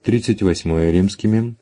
38 римскими,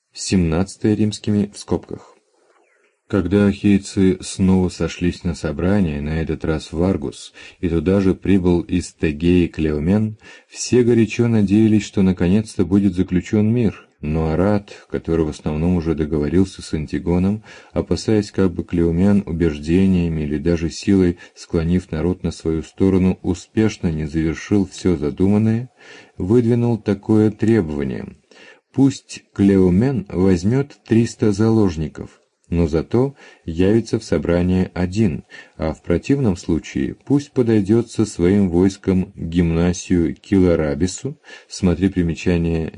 17 римскими в скобках. Когда ахейцы снова сошлись на собрание, на этот раз в Аргус, и туда же прибыл из Тегеи Клеомен, все горячо надеялись, что наконец-то будет заключен мир, но Арат, который в основном уже договорился с Антигоном, опасаясь, как бы Клеомен убеждениями или даже силой, склонив народ на свою сторону, успешно не завершил все задуманное, выдвинул такое требование: пусть Клеомен возьмет 300 заложников, но зато явится в собрание один, а в противном случае пусть подойдет со своим войском к гимнасию Киларабису, смотри примечание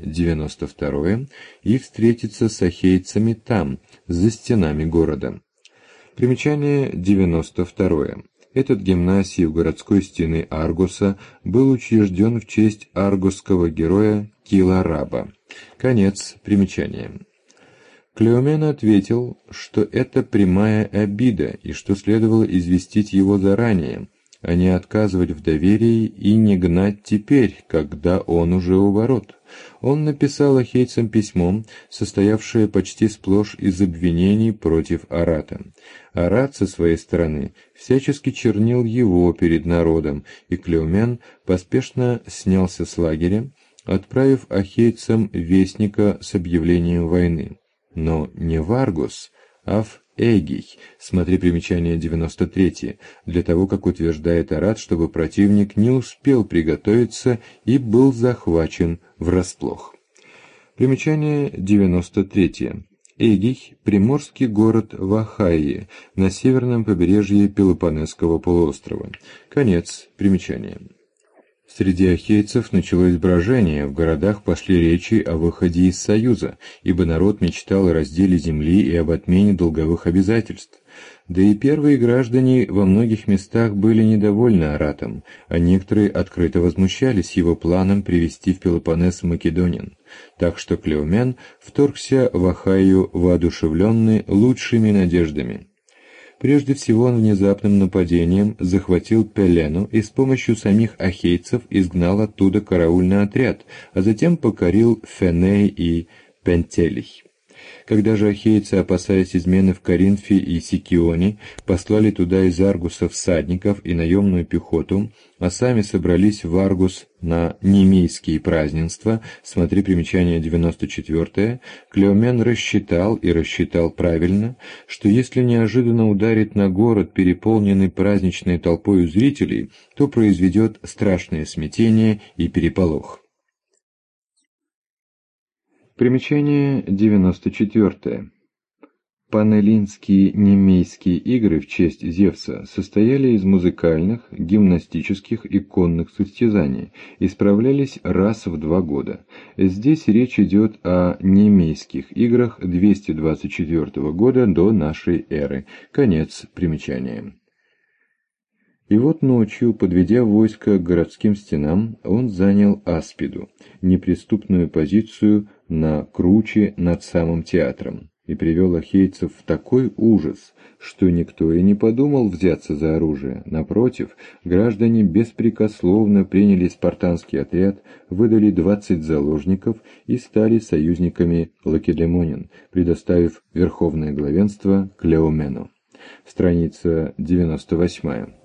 92, и встретится с ахейцами там, за стенами города. Примечание 92. Этот гимнасий у городской стены Аргуса был учрежден в честь аргусского героя Килараба. Конец примечания. Клеомен ответил, что это прямая обида и что следовало известить его заранее, а не отказывать в доверии и не гнать теперь, когда он уже у ворот. Он написал ахейцам письмо, состоявшее почти сплошь из обвинений против Арата. Арат, со своей стороны, всячески чернил его перед народом, и Клеомен поспешно снялся с лагеря, отправив ахейцам вестника с объявлением войны. Но не в Аргус, а в Эгий, смотри примечание 93, для того, как утверждает Арат, чтобы противник не успел приготовиться и был захвачен врасплох. Примечание 93. Эгий – приморский город в Ахайе, на северном побережье Пелопоннесского полуострова. Конец примечания. Среди ахейцев началось брожение, в городах пошли речи о выходе из Союза, ибо народ мечтал о разделе земли и об отмене долговых обязательств. Да и первые граждане во многих местах были недовольны Аратом, а некоторые открыто возмущались его планом привести в Пелопоннес македонин. Так что Клеомен вторгся в Ахайю воодушевленный лучшими надеждами. Прежде всего он внезапным нападением захватил Пелену и с помощью самих ахейцев изгнал оттуда караульный отряд, а затем покорил Феней и Пентелей. Когда же ахейцы, опасаясь измены в Коринфе и Сикионе, послали туда из Аргуса всадников и наемную пехоту, а сами собрались в Аргус на немейские празднества, смотри примечание 94, Клеомен рассчитал правильно, что если неожиданно ударит на город, переполненный праздничной толпой зрителей, то произведет страшное смятение и переполох. Примечание 94. Панеллинские немейские игры в честь Зевса состояли из музыкальных, гимнастических и конных состязаний и справлялись раз в 2 года. Здесь речь идет о немейских играх 224 года до нашей эры. Конец примечания. И вот ночью, подведя войско к городским стенам, он занял Аспиду, неприступную позицию на круче над самым театром, и привел ахейцев в такой ужас, что никто и не подумал взяться за оружие. Напротив, граждане беспрекословно приняли спартанский отряд, выдали 20 заложников и стали союзниками лакедемонян, предоставив верховное главенство Клеомену. Страница 98.